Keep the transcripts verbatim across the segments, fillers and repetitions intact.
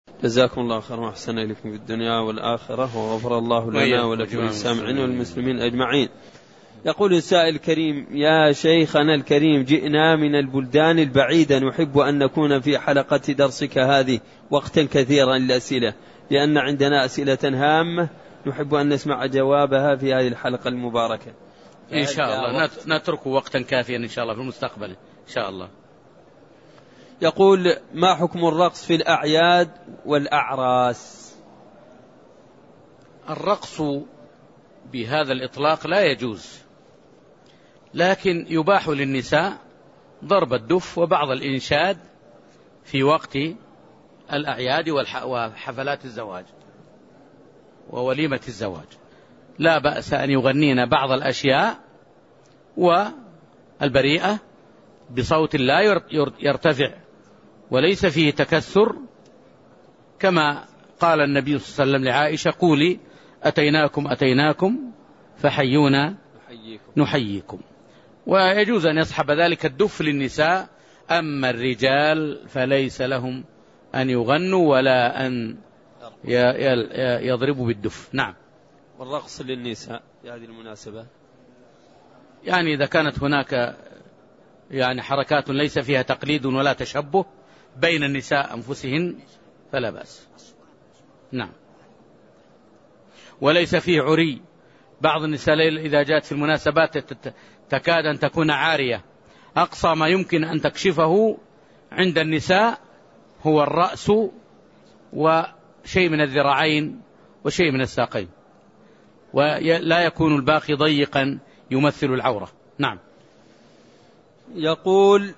جزاكم الله خيرا وأحسن إليكم في الدنيا والآخرة، وغفر الله لنا ولكم السامعين والمسلمين أجمعين. يقول السائل الكريم: يا شيخنا الكريم، جئنا من البلدان البعيدة، نحب أن نكون في حلقة درسك هذه وقتا كثيرا للأسئلة، لأن عندنا أسئلة هامة نحب أن نسمع جوابها في هذه الحلقة المباركة. إن شاء الله نترك وقتا كافيا إن شاء الله في المستقبل إن شاء الله. يقول: ما حكم الرقص في الأعياد والأعراس؟ الرقص بهذا الإطلاق لا يجوز، لكن يباح للنساء ضرب الدف وبعض الإنشاد في وقت الأعياد وحفلات الزواج ووليمة الزواج، لا بأس أن يغنين بعض الأشياء والبريئة بصوت لا يرتفع وليس فيه تكسر، كما قال النبي صلى الله عليه وسلم لعائشة: قولي أتيناكم أتيناكم فحيونا نحييكم. ويجوز أن يصحب ذلك الدف للنساء، أما الرجال فليس لهم أن يغنوا ولا أن يضربوا بالدف. نعم. والرقص للنساء في هذه المناسبة، يعني إذا كانت هناك يعني حركات ليس فيها تقليد ولا تشبه بين النساء أنفسهن فلا بأس. نعم. وليس فيه عري. بعض النساء إذا جاءت في المناسبات تكاد أن تكون عارية، أقصى ما يمكن أن تكشفه عند النساء هو الرأس وشيء من الذراعين وشيء من الساقين، ولا يكون الباقي ضيقا يمثل العورة. نعم. يقول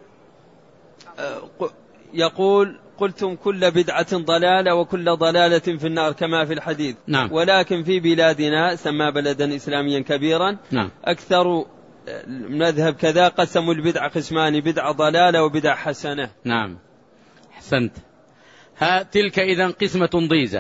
يقول قلتم كل بدعة ضلالة وكل ضلالة في النار كما في الحديث. نعم. ولكن في بلادنا سمى بلدا إسلاميا كبيرا. نعم. أكثر مذهب كذا قسموا البدعة قسمان: بدعة ضلالة وبدعة حسنة. نعم حسنت. ها تلك إذن قسمة ضيزة.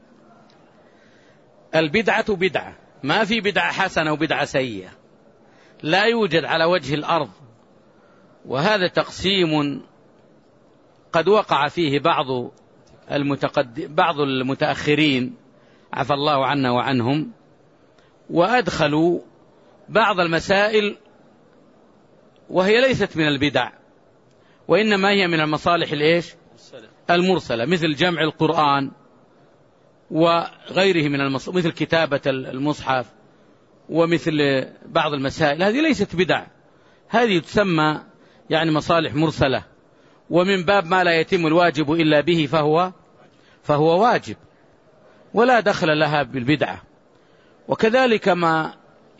البدعة بدعة، ما في بدعة حسنة وبدعة سيئة، لا يوجد على وجه الأرض. وهذا تقسيم قد وقع فيه بعض المتقدم بعض المتأخرين عفى الله عنا وعنهم، وأدخلوا بعض المسائل وهي ليست من البدع، وإنما هي من المصالح الإيش؟ المرسلة، مثل جمع القرآن وغيره من المصالح، مثل كتابة المصحف ومثل بعض المسائل، هذه ليست بدع، هذه تسمى يعني مصالح مرسلة، ومن باب ما لا يتم الواجب إلا به فهو فهو واجب، ولا دخل لها بالبدعة. وكذلك ما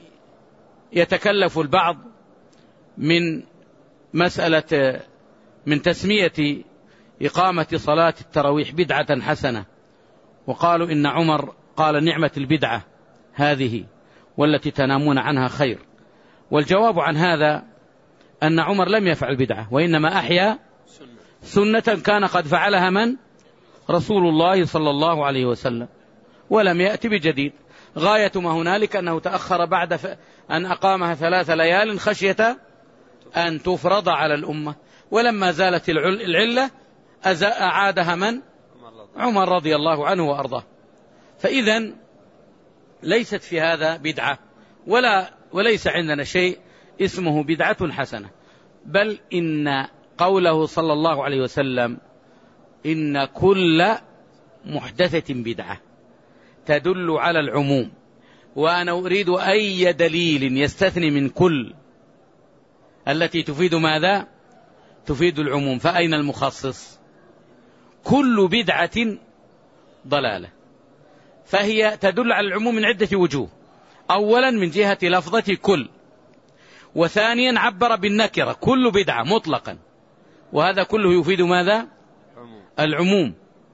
يتكلف البعض من مسألة من تسمية إقامة صلاة التراويح بدعة حسنة، وقالوا إن عمر قال: نعمة البدعة هذه والتي تنامون عنها خير. والجواب عن هذا أن عمر لم يفعل بدعة، وإنما أحيا سنة كان قد فعلها من؟ رسول الله صلى الله عليه وسلم، ولم يأتي بجديد. غاية ما هنالك أنه تأخر بعد ف... أن أقامها ثلاث ليال خشية أن تفرض على الأمة، ولما زالت العلة أعادها من؟ عمر رضي الله عنه وأرضاه. فإذن ليست في هذا بدعة، ولا وليس عندنا شيء اسمه بدعة حسنة، بل إن قوله صلى الله عليه وسلم: إن كل محدثة بدعة، تدل على العموم. وأنا أريد أي دليل يستثني من كل التي تفيد ماذا؟ تفيد العموم. فأين المخصص؟ كل بدعة ضلالة، فهي تدل على العموم من عدة وجوه: أولا من جهة لفظة كل، وثانيا عبر بالنكرة كل بدعة مطلقا، وهذا كله يفيد ماذا؟ العموم.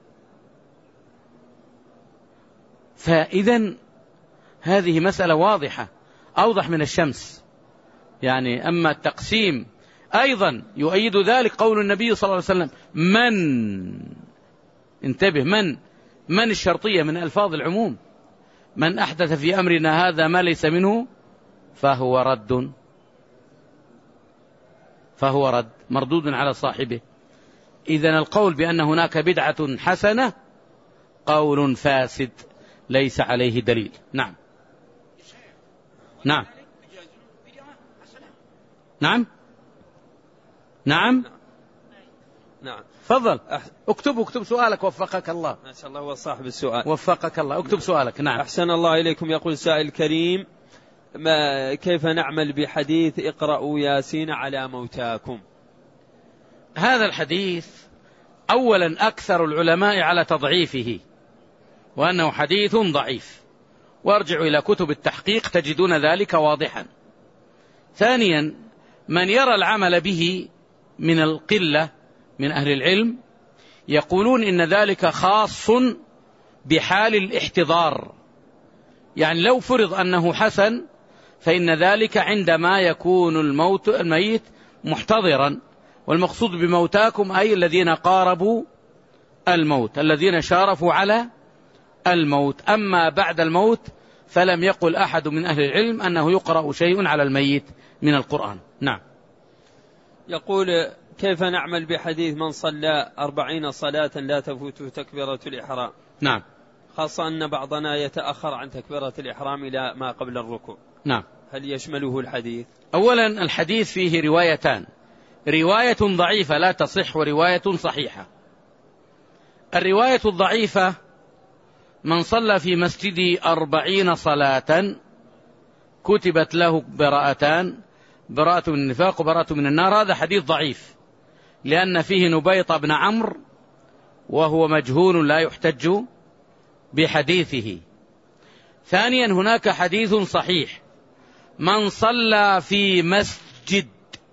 فإذن هذه مسألة واضحة أوضح من الشمس. يعني أما التقسيم أيضا يؤيد ذلك قول النبي صلى الله عليه وسلم: من انتبه من من الشرطية من ألفاظ العموم: من أحدث في أمرنا هذا ما ليس منه فهو رد فهو رد مردود على صاحبه. إذن القول بأن هناك بدعة حسنة قول فاسد ليس عليه دليل. نعم نعم نعم نعم نعم تفضل اكتب اكتب سؤالك وفقك الله. ما شاء الله هو صاحب السؤال. وفقك الله. اكتب سؤالك. نعم. أحسن الله إليكم. يقول سائل كريم ما كيف نعمل بحديث اقرأوا ياسين على موتاكم؟ هذا الحديث أولا أكثر العلماء على تضعيفه وأنه حديث ضعيف، وارجعوا إلى كتب التحقيق تجدون ذلك واضحا. ثانيا من يرى العمل به من القلة من أهل العلم يقولون إن ذلك خاص بحال الاحتضار، يعني لو فرض أنه حسن فإن ذلك عندما يكون الموت الميت محتضرا، والمقصود بموتاكم أي الذين قاربوا الموت، الذين شارفوا على الموت. أما بعد الموت فلم يقل أحد من أهل العلم أنه يقرأ شيء على الميت من القرآن. نعم. يقول كيف نعمل بحديث من صلى أربعين صلاة لا تفوته تكبيرة الإحرام؟ نعم. خاصة أن بعضنا يتأخر عن تكبيرة الإحرام إلى ما قبل الركوع. نعم. هل يشمله الحديث؟ أولا الحديث فيه روايتان، رواية ضعيفة لا تصح ورواية صحيحة. الرواية الضعيفة من صلى في مسجدي أربعين صلاة كتبت له براءتان، براءة من النفاق وبراءة من النار. هذا حديث ضعيف لأن فيه نبيط بن عمرو وهو مجهول لا يحتج بحديثه. ثانيا هناك حديث صحيح من صلى في مسجد،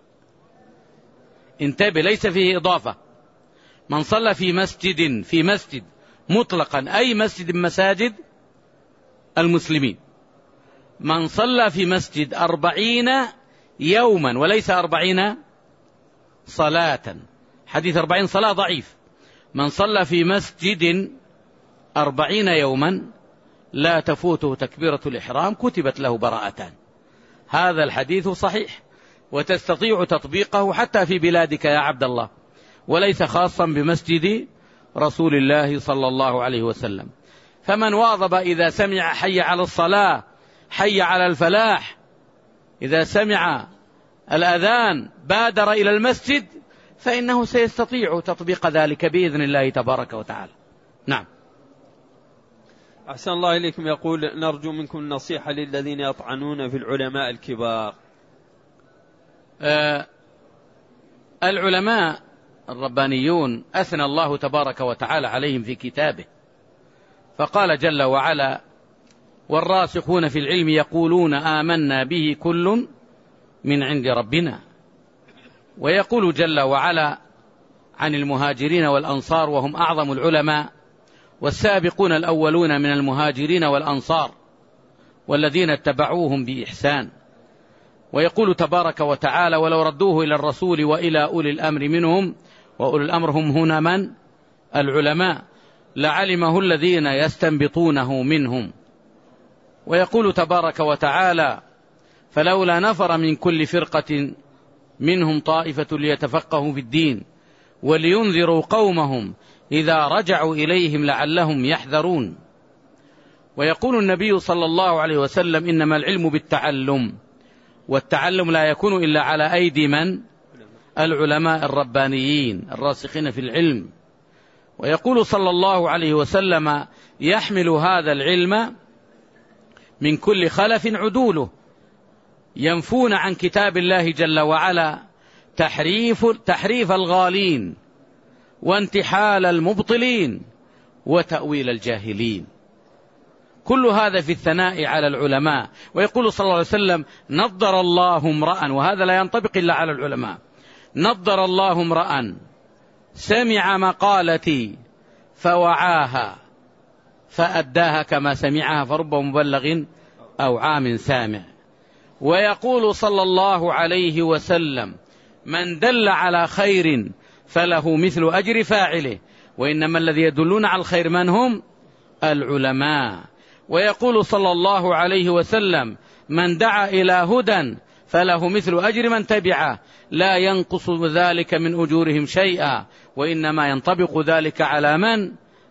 انتبه ليس فيه إضافة، من صلى في مسجد في مسجد مطلقا أي مسجد مساجد المسلمين، من صلى في مسجد أربعين يوما وليس أربعين صلاة. حديث أربعين صلاة ضعيف. من صلى في مسجد أربعين يوما لا تفوته تكبيرة الإحرام كتبت له براءتان. هذا الحديث صحيح وتستطيع تطبيقه حتى في بلادك يا عبد الله، وليس خاصا بمسجد رسول الله صلى الله عليه وسلم. فمن واظب إذا سمع حي على الصلاة حي على الفلاح، إذا سمع الأذان بادر إلى المسجد فإنه سيستطيع تطبيق ذلك بإذن الله تبارك وتعالى. نعم. أحسن الله إليكم. يقول نرجو منكم النصيحة للذين يطعنون في العلماء الكبار. آه العلماء الربانيون أثنى الله تبارك وتعالى عليهم في كتابه، فقال جل وعلا والراسخون في العلم يقولون آمنا به كل من عند ربنا. ويقول جل وعلا عن المهاجرين والأنصار وهم أعظم العلماء والسابقون الأولون من المهاجرين والأنصار والذين اتبعوهم بإحسان. ويقول تبارك وتعالى ولو ردوه إلى الرسول وإلى أولي الأمر منهم، وأولي الأمر هم هنا من؟ العلماء، لعلمه الذين يستنبطونه منهم. ويقول تبارك وتعالى فلولا نفر من كل فرقة منهم طائفة ليتفقهوا في الدين ولينذروا قومهم إذا رجعوا إليهم لعلهم يحذرون. ويقول النبي صلى الله عليه وسلم إنما العلم بالتعلم، والتعلم لا يكون إلا على أيدي من؟ العلماء الربانيين الراسخين في العلم. ويقول صلى الله عليه وسلم يحمل هذا العلم من كل خلف عدوله ينفون عن كتاب الله جل وعلا تحريف, تحريف الغالين وانتحال المبطلين وتأويل الجاهلين. كل هذا في الثناء على العلماء. ويقول صلى الله عليه وسلم نضر الله امرأ، وهذا لا ينطبق إلا على العلماء، نضر الله امرأ سمع مقالتي فوعاها فأداها كما سمعها فرب مبلغ أو عام سامع. ويقول صلى الله عليه وسلم من دل على خير فله مثل أجر فاعله، وإنما الذي يدلون على الخير من هم؟ العلماء. ويقول صلى الله عليه وسلم من دعا إلى هدى فله مثل أجر من تبعه لا ينقص ذلك من أجورهم شيئا، وإنما ينطبق ذلك على من؟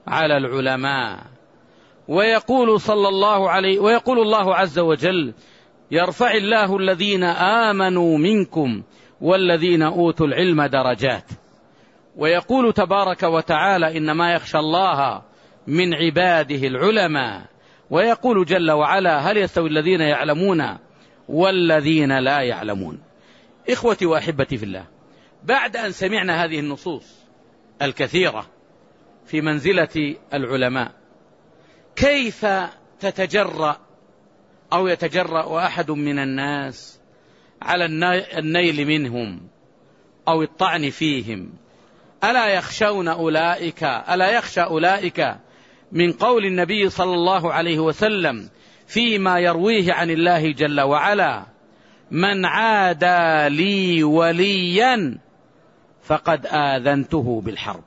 على العلماء. ويقول صلى الله عليه ويقول الله عز وجل: يرفع الله الذين آمنوا منكم والذين أوتوا العلم درجات. ويقول تبارك وتعالى: إنما يخشى الله من عباده العلماء. ويقول جل وعلا: هل يستوي الذين يعلمون والذين لا يعلمون. إخوتي وأحبتي في الله، بعد أن سمعنا هذه النصوص الكثيرة في منزلة العلماء، كيف تتجرأ أو يتجرأ أحد من الناس على النيل منهم أو الطعن فيهم؟ ألا يخشون أولئك ألا يخشى أولئك من قول النبي صلى الله عليه وسلم فيما يرويه عن الله جل وعلا: من عادى لي وليا فقد آذنته بالحرب.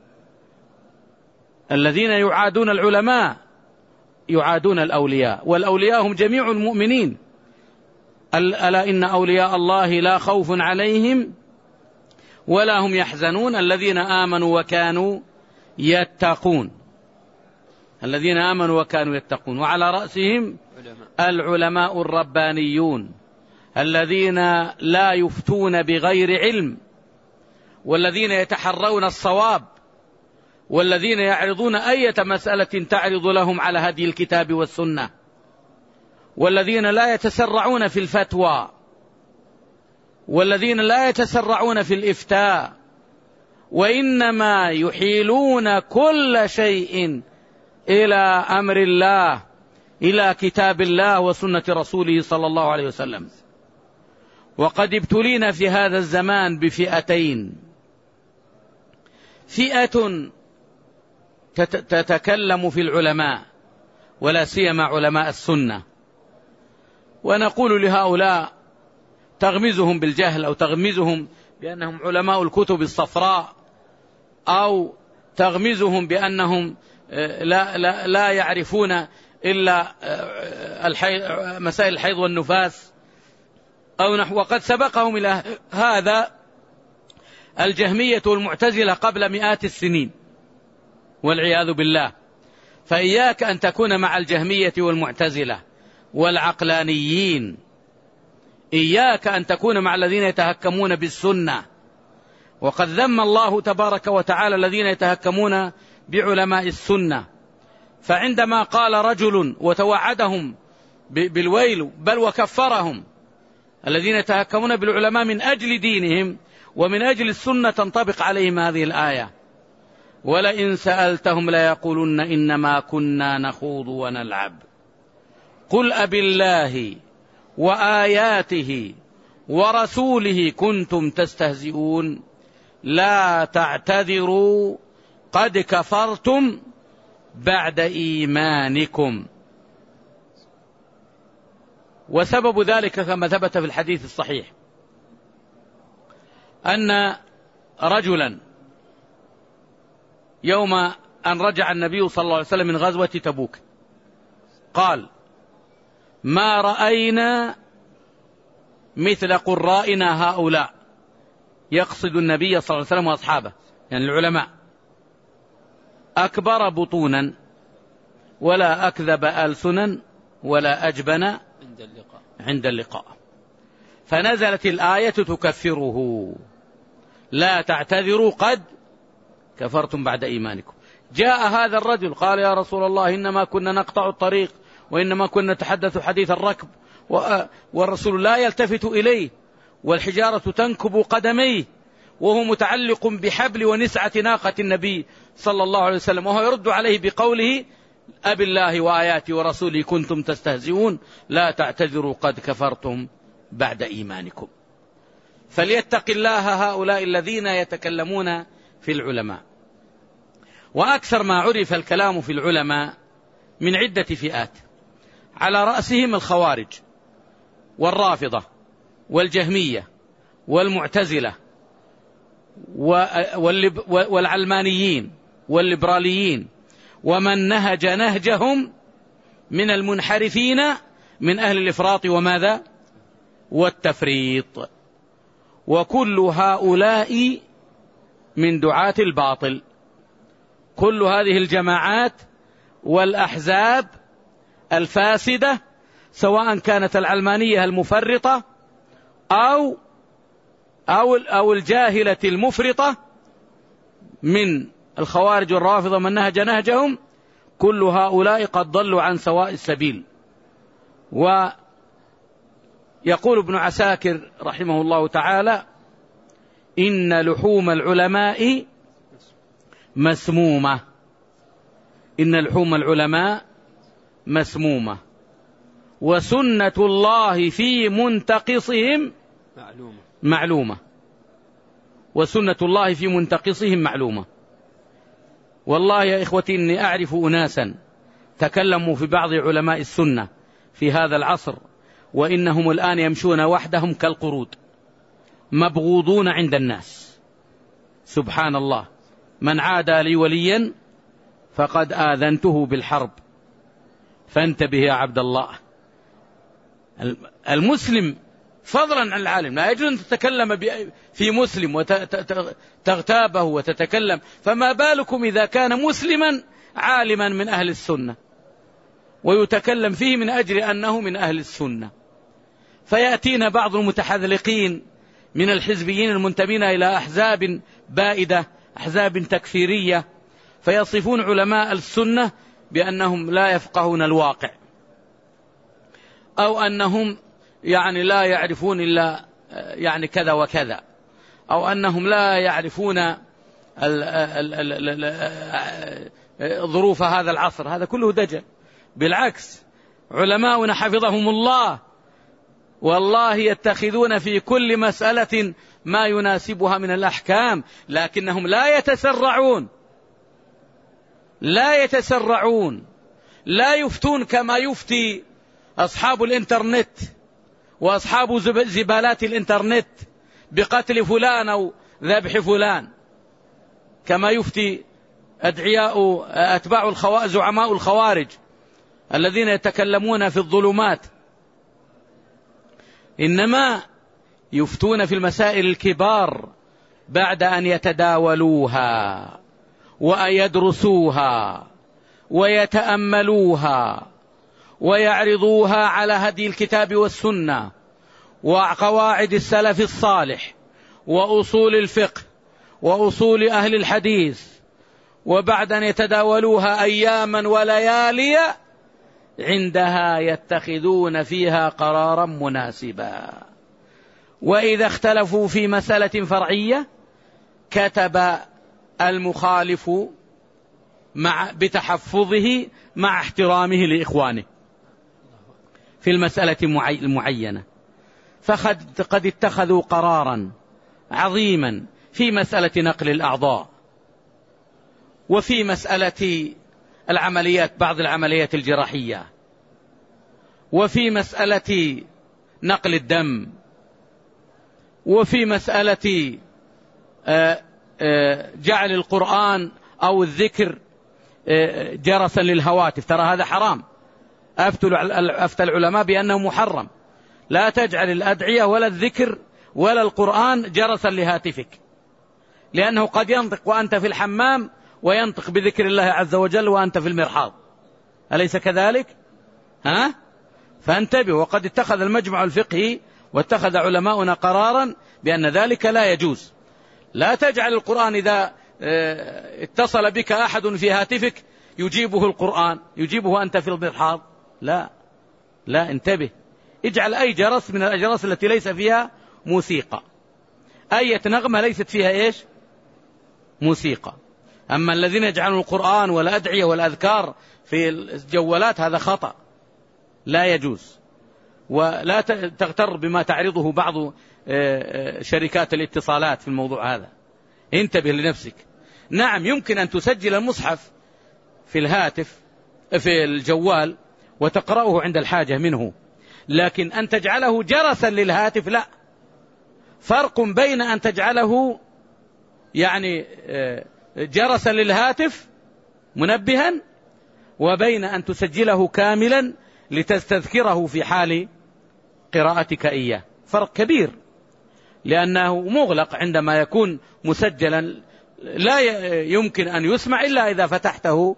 الذين يعادون العلماء يعادون الأولياء، والأولياء هم جميع المؤمنين. ألا إن أولياء الله لا خوف عليهم ولا هم يحزنون الذين آمنوا وكانوا يتقون. الذين آمنوا وكانوا يتقون، وعلى رأسهم العلماء الربانيون الذين لا يفتون بغير علم، والذين يتحرون الصواب، والذين يعرضون أي مسألة تعرض لهم على هدي الكتاب والسنة، والذين لا يتسرعون في الفتوى، والذين لا يتسرعون في الإفتاء، وإنما يحيلون كل شيء إلى أمر الله، إلى كتاب الله وسنة رسوله صلى الله عليه وسلم. وقد ابتلينا في هذا الزمان بفئتين: فئة تتكلم في العلماء ولا سيما علماء السنة، ونقول لهؤلاء تغمزهم بالجهل أو تغمزهم بأنهم علماء الكتب الصفراء، أو تغمزهم بأنهم لا, لا, لا يعرفون إلا مسائل الحيض والنفاس أو نحو. وقد سبقهم إلى هذا الجهمية والمعتزلة قبل مئات السنين والعياذ بالله. فإياك أن تكون مع الجهمية والمعتزلة والعقلانيين، إياك أن تكون مع الذين يتهكمون بالسنة. وقد ذم الله تبارك وتعالى الذين يتهكمون بعلماء السنة. فعندما قال رجل وتوعدهم بالويل بل وكفرهم الذين يتهكمون بالعلماء من أجل دينهم ومن أجل السنة، تنطبق عليهم هذه الآية: ولئن سألتهم ليقولن إنما كنا نخوض ونلعب قل أبالله وآياته ورسوله كنتم تستهزئون لا تعتذروا قد كفرتم بعد إيمانكم. وسبب ذلك كما ثبت في الحديث الصحيح أن رجلا يوم أن رجع النبي صلى الله عليه وسلم من غزوة تبوك قال: ما رأينا مثل قرائنا هؤلاء، يقصد النبي صلى الله عليه وسلم وأصحابه يعني العلماء، أكبر بطونا ولا أكذب ألسنا ولا أجبن عند اللقاء, عند اللقاء. فنزلت الآية تكفره: لا تعتذروا قد كفرتم بعد إيمانكم. جاء هذا الرجل قال: يا رسول الله إنما كنا نقطع الطريق وإنما كنا نتحدث حديث الركب، والرسول لا يلتفت إليه والحجارة تنكب قدميه وهو متعلق بحبل ونسعة ناقة النبي صلى الله عليه وسلم، وهو يرد عليه بقوله: أبي الله وآياته ورسوله كنتم تستهزئون لا تعتذروا قد كفرتم بعد إيمانكم. فليتق الله هؤلاء الذين يتكلمون في العلماء. وأكثر ما عرف الكلام في العلماء من عدة فئات، على رأسهم الخوارج والرافضة والجهمية والمعتزلة والعلمانيين والليبراليين ومن نهج نهجهم من المنحرفين من أهل الإفراط وماذا والتفريط. وكل هؤلاء من دعاة الباطل، كل هذه الجماعات والأحزاب الفاسدة، سواء كانت العلمانية المفرطة أو أو أو الجاهلة المفرطة من الخوارج والرافضة من نهج نهجهم، كل هؤلاء قد ضلوا عن سواء السبيل. ويقول ابن عساكر رحمه الله تعالى: إن لحوم العلماء مسمومة، إن لحوم العلماء مسمومة، وسنة الله في منتقصهم معلومة, معلومة وسنة الله في منتقصهم معلومة. والله يا إخوتي إني أعرف أناسا تكلموا في بعض علماء السنة في هذا العصر، وإنهم الآن يمشون وحدهم كالقرود مبغوضون عند الناس. سبحان الله، من عادى لي وليا فقد آذنته بالحرب، فانتبه يا عبد الله. المسلم فضلا عن العالم لا يجوز أن تتكلم في مسلم وتغتابه وتتكلم، فما بالكم إذا كان مسلما عالما من أهل السنة ويتكلم فيه من أجل أنه من أهل السنة. فيأتينا بعض المتحذلقين من الحزبيين المنتمين إلى أحزاب بائدة، أحزاب تكفيرية، فيصفون علماء السنة بأنهم لا يفقهون الواقع، أو أنهم يعني لا يعرفون إلا يعني كذا وكذا، أو أنهم لا يعرفون ظروف هذا العصر. هذا كله دجل. بالعكس، علماؤنا حفظهم الله والله يتخذون في كل مسألة ما يناسبها من الأحكام، لكنهم لا يتسرعون لا يتسرعون لا يفتون كما يفتي أصحاب الإنترنت وأصحاب زبالات الإنترنت بقتل فلان أو ذبح فلان، كما يفتي أدعياء أتباع الخوارج زعماء الخوارج الذين يتكلمون في الظلمات. إنما يفتون في المسائل الكبار بعد أن يتداولوها ويدرسوها ويتأملوها ويعرضوها على هدي الكتاب والسنة وقواعد السلف الصالح وأصول الفقه وأصول أهل الحديث، وبعد أن يتداولوها أياما وليالي عندها يتخذون فيها قرارا مناسبا. وإذا اختلفوا في مسألة فرعية كتب المخالف مع بتحفظه مع احترامه لإخوانه في المسألة المعينة، فقد قد اتخذوا قرارا عظيما في مسألة نقل الأعضاء، وفي مسألة العمليات بعض العمليات الجراحية، وفي مسألة نقل الدم، وفي مسألة جعل القرآن أو الذكر جرسا للهواتف. ترى هذا حرام، أفتى العلماء بأنه محرم. لا تجعل الأدعية ولا الذكر ولا القرآن جرسا لهاتفك، لأنه قد ينطق وأنت في الحمام وينطق بذكر الله عز وجل وأنت في المرحاض، أليس كذلك؟ ها؟ فانتبه. وقد اتخذ المجمع الفقهي واتخذ علماؤنا قرارا بأن ذلك لا يجوز. لا تجعل القرآن إذا اتصل بك أحد في هاتفك يجيبه القرآن، يجيبه أنت في المرحاض، لا لا، انتبه. اجعل أي جرس من الأجراس التي ليس فيها موسيقى، أي نغمة ليست فيها إيش؟ موسيقى. أما الذين يجعلون القرآن والأدعية والأذكار في الجوالات هذا خطأ، لا يجوز. ولا تغتر بما تعرضه بعض شركات الاتصالات في الموضوع هذا، انتبه لنفسك. نعم، يمكن أن تسجل المصحف في الهاتف في الجوال وتقرأه عند الحاجة منه، لكن أن تجعله جرسا للهاتف لا. فرق بين أن تجعله يعني جرسا للهاتف منبها، وبين أن تسجله كاملا لتستذكره في حال قراءتك إياه. فرق كبير، لأنه مغلق عندما يكون مسجلا لا يمكن أن يسمع إلا إذا فتحته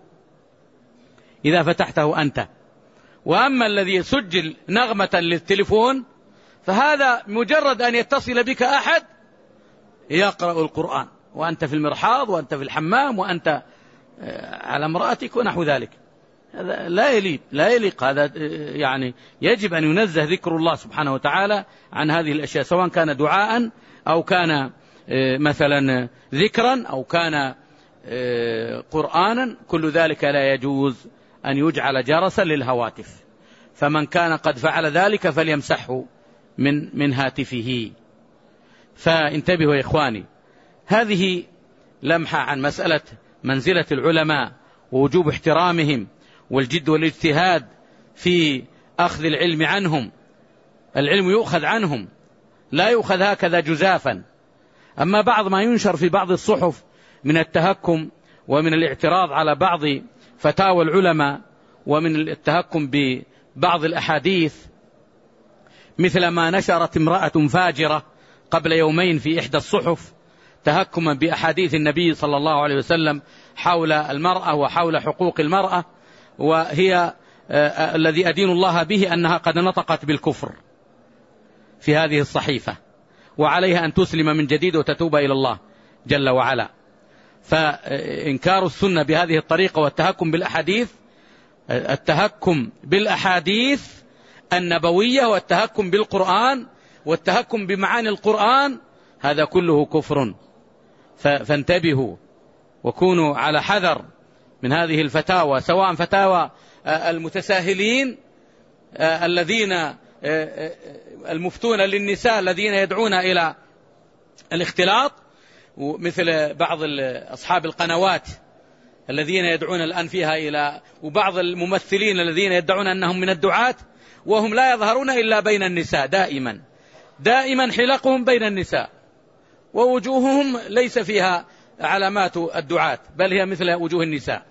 إذا فتحته أنت. وأما الذي سجل نغمة للتليفون فهذا مجرد أن يتصل بك أحد يقرأ القرآن وأنت في المرحاض وأنت في الحمام وأنت على امرأتك ونحو ذلك. هذا لا يليق لا يليق هذا يعني يجب أن ينزه ذكر الله سبحانه وتعالى عن هذه الأشياء، سواء كان دعاء أو كان مثلا ذكرا أو كان قرآنا، كل ذلك لا يجوز أن يجعل جرسا للهواتف. فمن كان قد فعل ذلك فليمسحه من من هاتفه. فانتبهوا يا إخواني، هذه لمحة عن مسألة منزلة العلماء ووجوب احترامهم والجد والاجتهاد في أخذ العلم عنهم. العلم يؤخذ عنهم لا يؤخذ هكذا جزافا. أما بعض ما ينشر في بعض الصحف من التهكم ومن الاعتراض على بعض فتاوى العلماء ومن التهكم ببعض الأحاديث، مثل ما نشرت امرأة فاجرة قبل يومين في إحدى الصحف تهكما بأحاديث النبي صلى الله عليه وسلم حول المرأة وحول حقوق المرأة، وهي الذي أدين الله به أنها قد نطقت بالكفر في هذه الصحيفة، وعليها أن تسلم من جديد وتتوب إلى الله جل وعلا. فإنكار السنة بهذه الطريقة والتهكم بالأحاديث، التهكم بالأحاديث النبوية والتهكم بالقرآن والتهكم بمعاني القرآن، هذا كله كفر. فانتبهوا وكونوا على حذر من هذه الفتاوى، سواء فتاوى المتساهلين الذين المفتون للنساء الذين يدعون إلى الاختلاط، مثل بعض أصحاب القنوات الذين يدعون الآن فيها إلى، وبعض الممثلين الذين يدعون أنهم من الدعاة وهم لا يظهرون إلا بين النساء، دائما دائما حلقهم بين النساء ووجوههم ليس فيها علامات الدعاة بل هي مثل وجوه النساء.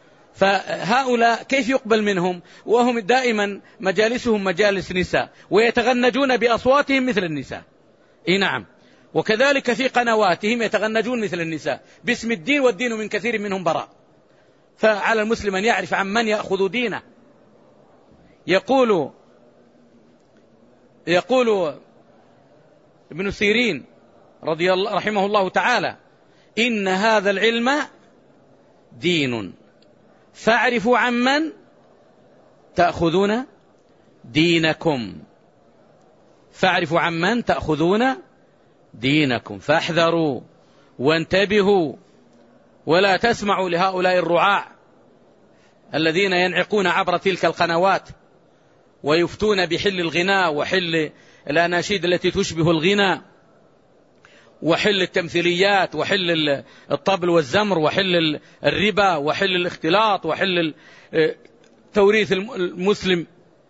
فهؤلاء كيف يقبل منهم وهم دائما مجالسهم مجالس نساء ويتغنجون بأصواتهم مثل النساء؟ إيه نعم. وكذلك في قنواتهم يتغنجون مثل النساء باسم الدين، والدين من كثير منهم براء. فعلى المسلم أن يعرف عن من يأخذ دينه. يقول يقول ابن سيرين رضي الله رحمه الله تعالى: إن هذا العلم دين فاعرفوا عمن تأخذون دينكم. فاعرفوا عمن تأخذون دينكم فاحذروا وانتبهوا ولا تسمعوا لهؤلاء الرعاع الذين ينعقون عبر تلك القنوات ويفتون بحل الغناء وحل الأناشيد التي تشبه الغناء وحل التمثيليات وحل الطبل والزمر وحل الربا وحل الاختلاط وحل توريث المسلم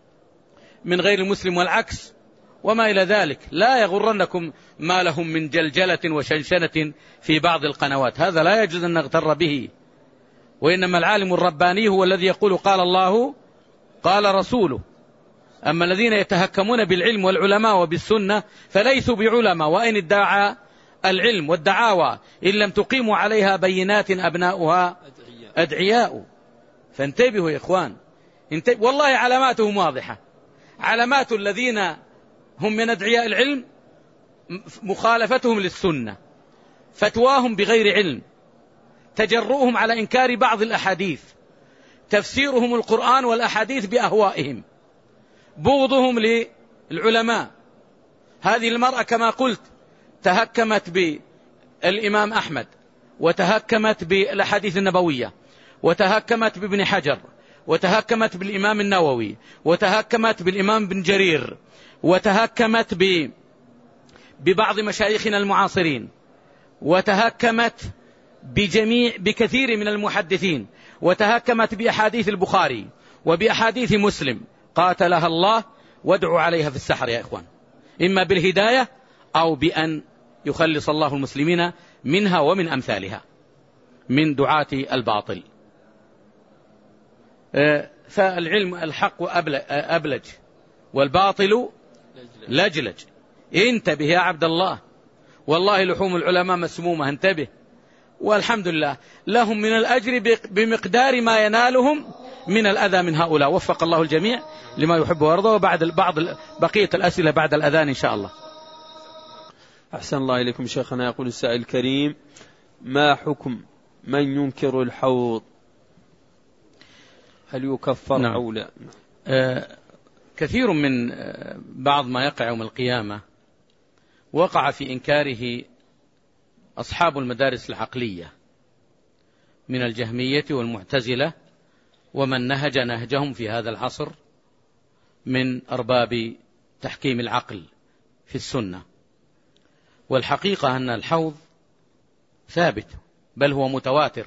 من غير المسلم والعكس وما إلى ذلك. لا يغرنكم ما لهم من جلجلة وشنشنة في بعض القنوات، هذا لا يجوز أن نغتر به. وإنما العالم الرباني هو الذي يقول قال الله قال رسوله. أما الذين يتهكمون بالعلم والعلماء وبالسنة فليسوا بعلماء، وإن ادعى العلم والدعاوى إن لم تقيموا عليها بينات أبناؤها أدعياء. فانتبهوا يا إخوان، والله علاماتهم واضحة. علامات الذين هم من أدعياء العلم مخالفتهم للسنة، فتواهم بغير علم، تجرؤهم على إنكار بعض الأحاديث، تفسيرهم القرآن والأحاديث بأهوائهم، بغضهم للعلماء. هذه المرأة كما قلت تهكمت بالإمام أحمد، وتهكمت بالأحاديث النبوية، وتهكمت بابن حجر، وتهكمت بالإمام النووي، وتهكمت بالإمام بن جرير، وتهكمت ببعض مشايخنا المعاصرين، وتهكمت بجميع بكثير من المحدثين، وتهكمت بأحاديث البخاري وبأحاديث مسلم. قاتلها الله، وادعوا عليها في السحر يا إخوان، إما بالهداية أو بأن يخلص الله المسلمين منها ومن أمثالها من دعاة الباطل. فالعلم الحق أبلج والباطل لجلج. انتبه يا عبد الله، والله لحوم العلماء مسمومة، انتبه. والحمد لله لهم من الأجر بمقدار ما ينالهم من الأذى من هؤلاء. وفق الله الجميع لما يحب ويرضى. وبعد بعض بقية الأسئلة بعد الأذان إن شاء الله. أحسن الله إليكم شيخنا. يقول السائل الكريم: ما حكم من ينكر الحوض؟ هل يكفر نعم. أو لا؟ آه كثير من آه بعض ما يقع يوم القيامة وقع في إنكاره أصحاب المدارس العقلية من الجهمية والمعتزلة ومن نهج نهجهم في هذا العصر من أرباب تحكيم العقل في السنة. والحقيقة أن الحوض ثابت، بل هو متواتر،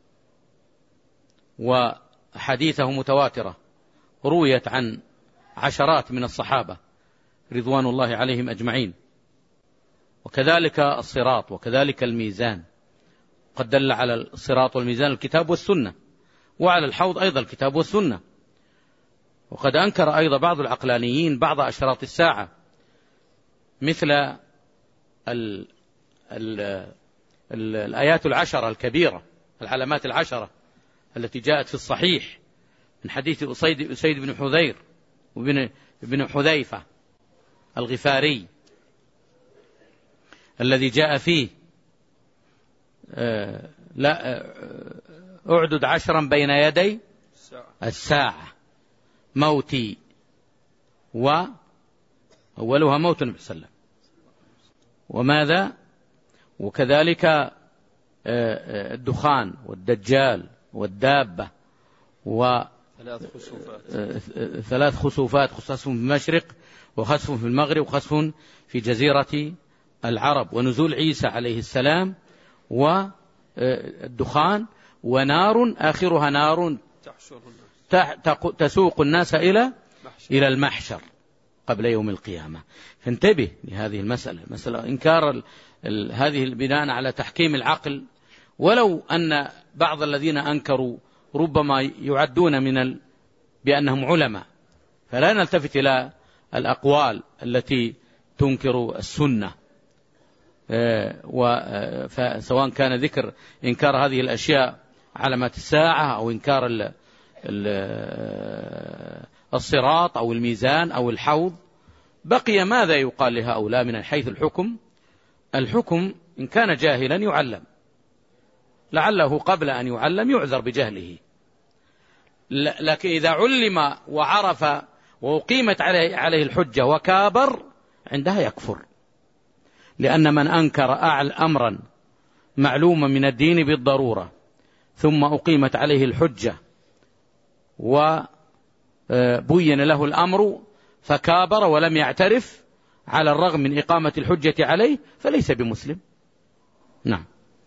وحديثه متواترة رويت عن عشرات من الصحابة رضوان الله عليهم أجمعين. وكذلك الصراط وكذلك الميزان، قد دل على الصراط والميزان الكتاب والسنة، وعلى الحوض أيضا الكتاب والسنة. وقد أنكر أيضا بعض العقلانيين بعض أشراط الساعة مثل ال ال ال الآيات العشرة الكبيرة، العلامات العشرة التي جاءت في الصحيح من حديث أسيد, أسيد بن حذير وبن بن حذيفة الغفاري الذي جاء فيه آه لا آه أعدد عشرا بين يدي الساعة موتي وأولها موت النبي صلى الله عليه وسلم وماذا، وكذلك الدخان والدجال والدابة وثلاث خسوفات، خسف في المشرق وخسف في المغرب وخسف في جزيرة العرب ونزول عيسى عليه السلام والدخان ونار آخرها نار تسوق الناس إلى إلى المحشر قبل يوم القيامة. فانتبه لهذه المسألة، مسألة إنكار هذه البناء على تحكيم العقل، ولو أن بعض الذين أنكروا ربما يعدون من ال... بأنهم علماء، فلا نلتفت إلى الأقوال التي تنكر السنة، سواء كان ذكر إنكار هذه الأشياء علامات الساعة أو إنكار ال... الصراط أو الميزان أو الحوض. بقي ماذا يقال لهؤلاء من حيث الحكم؟ الحكم إن كان جاهلا يعلم، لعله قبل أن يعلم يعذر بجهله، لكن إذا علم وعرف وأقيمت عليه, عليه الحجة وكابر عندها يكفر، لأن من أنكر أعلى أمرا معلوما من الدين بالضرورة ثم أقيمت عليه الحجة وبين له الأمر فكابر ولم يعترف على الرغم من إقامة الحجة عليه فليس بمسلم. نعم.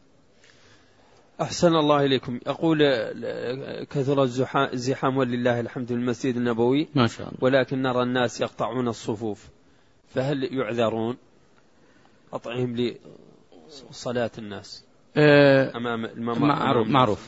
أحسن الله إليكم. أقول كثر الزحام ولله الحمد المسجد النبوي ما شاء الله، ولكن نرى الناس يقطعون الصفوف، فهل يعذرون قطعهم لصلاة الناس أه أمام الممر؟ معروف, معروف.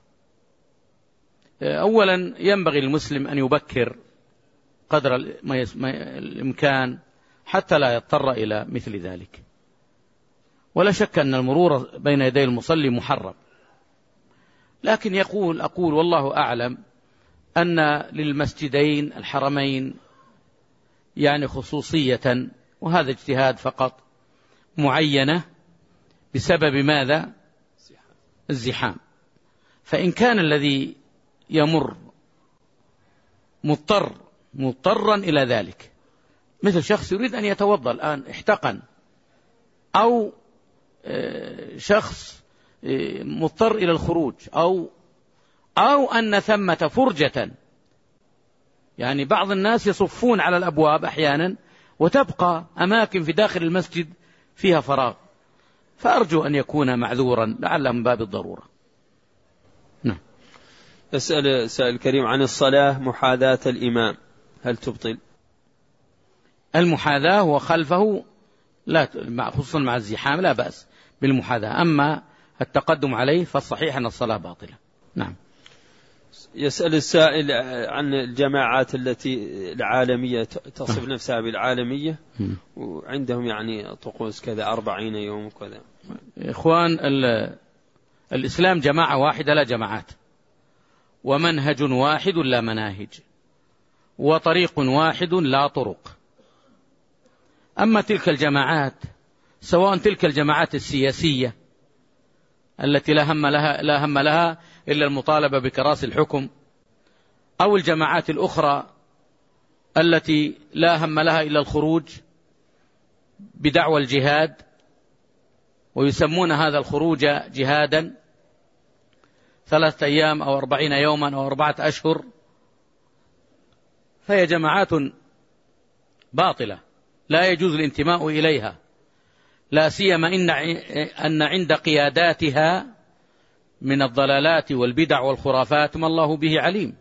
أولا ينبغي المسلم أن يبكر قدر الإمكان حتى لا يضطر إلى مثل ذلك. ولا شك أن المرور بين يدي المصلي محرم، لكن يقول أقول والله أعلم أن للمسجدين الحرمين يعني خصوصية، وهذا اجتهاد فقط معينة بسبب ماذا؟ الزحام. فإن كان الذي يمر مضطر مضطرا إلى ذلك، مثل شخص يريد أن يتوضأ الآن احتقن، أو شخص مضطر إلى الخروج، أو أو أن ثمة فرجة، يعني بعض الناس يصفون على الأبواب أحيانا وتبقى أماكن في داخل المسجد فيها فراغ، فأرجو أن يكون معذورا لعله من باب الضرورة. نعم. يسأل سائل الكريم عن الصلاة محاذاة الإمام، هل تبطل؟ المحاذاة وخلفه لا، خصوصا مع الزحام لا بأس بالمحاذاة، أما التقدم عليه فالصحيح أن الصلاة باطلة. نعم. يسأل السائل عن الجماعات التي العالمية تصف نفسها بالعالمية وعندهم يعني طقوس كذا أربعين يوم وكذا. إخوان الإسلام جماعة واحدة لا جماعات، ومنهج واحد لا مناهج، وطريق واحد لا طرق. أما تلك الجماعات، سواء تلك الجماعات السياسية التي لا هم لها, لا هم لها إلا المطالبة بكراسي الحكم، أو الجماعات الأخرى التي لا هم لها إلا الخروج بدعوى الجهاد، ويسمون هذا الخروج جهادا ثلاثة أيام أو أربعين يوما أو أربعة أشهر، فهي جماعات باطلة لا يجوز الانتماء إليها، لا سيما إن أن عند قياداتها من الضلالات والبدع والخرافات ما الله به عليم،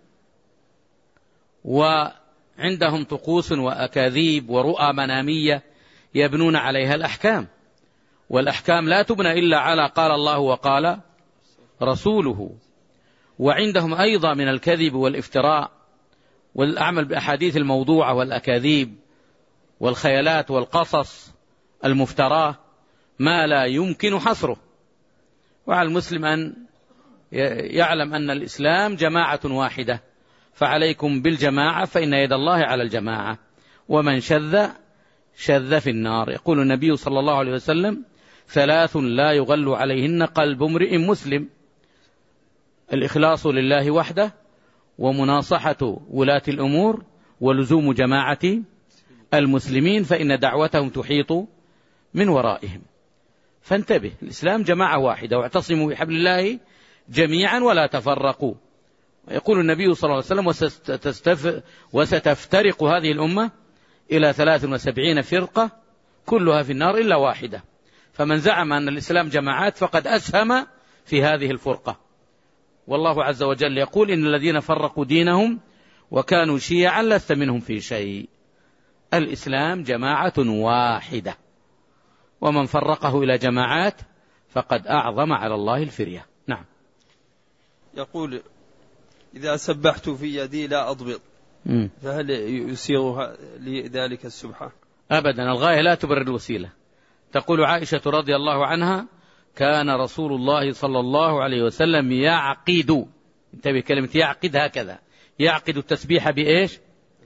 وعندهم طقوس وأكاذيب ورؤى منامية يبنون عليها الأحكام، والأحكام لا تبنى إلا على قال الله وقال رسوله. وعندهم أيضا من الكذب والافتراء والأعمل بأحاديث الموضوعة والأكاذيب والخيالات والقصص المفتراه ما لا يمكن حصره. وعلى المسلم أن يعلم أن الإسلام جماعة واحدة، فعليكم بالجماعة فإن يد الله على الجماعة، ومن شذ شذ في النار. يقول النبي صلى الله عليه وسلم: ثلاث لا يغل عليهن قلب امرئ مسلم: الإخلاص لله وحده، ومناصحة ولاة الأمور، ولزوم جماعة المسلمين فإن دعوتهم تحيط من ورائهم. فانتبه، الإسلام جماعة واحدة، واعتصموا بحبل الله جميعا ولا تفرقوا. يقول النبي صلى الله عليه وسلم: وستفترق هذه الأمة إلى ثلاث وسبعين فرقة كلها في النار إلا واحدة. فمن زعم أن الإسلام جماعات فقد أسهم في هذه الفرقة. والله عز وجل يقول: إن الذين فرقوا دينهم وكانوا شيعا لست منهم في شيء. الإسلام جماعة واحدة، ومن فرقه إلى جماعات فقد أعظم على الله الفرية. نعم. يقول: إذا سبحت في يدي لا أضبط، م. فهل يسيغ لذلك السبحة؟ أبدا، الغاية لا تبرر الوسيلة. تقول عائشة رضي الله عنها: كان رسول الله صلى الله عليه وسلم يعقد، انتبه كلمة يعقد هكذا، يعقد التسبيح بإيش؟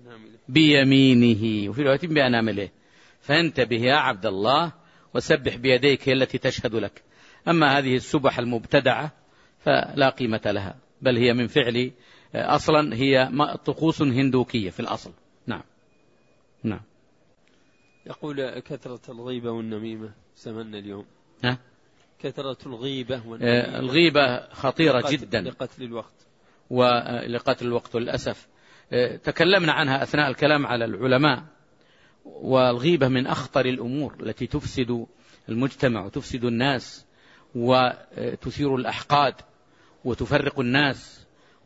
بيمينه، وفي رواية بأنامله. فانتبه يا عبد الله وسبح بيديك، هي التي تشهد لك. أما هذه السبح المبتدعة فلا قيمة لها، بل هي من فعل أصلا هي طقوس هندوكية في الأصل. نعم. نعم. يقول: كثرة الغيبة والنميمة زمننا اليوم. ها؟ كثرة الغيبة والنميمة. الغيبة خطيرة لقتل جدا لقتل الوقت ولقتل الوقت للأسف. تكلمنا عنها أثناء الكلام على العلماء. والغيبة من أخطر الأمور التي تفسد المجتمع وتفسد الناس وتثير الأحقاد وتفرق الناس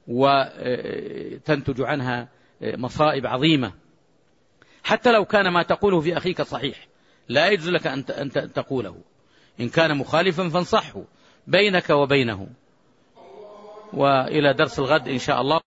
وتنتج عنها مصائب عظيمة. حتى لو كان ما تقوله في أخيك صحيح لا يجوز لك أن تقوله، إن كان مخالفا فانصحه بينك وبينه. وإلى درس الغد إن شاء الله.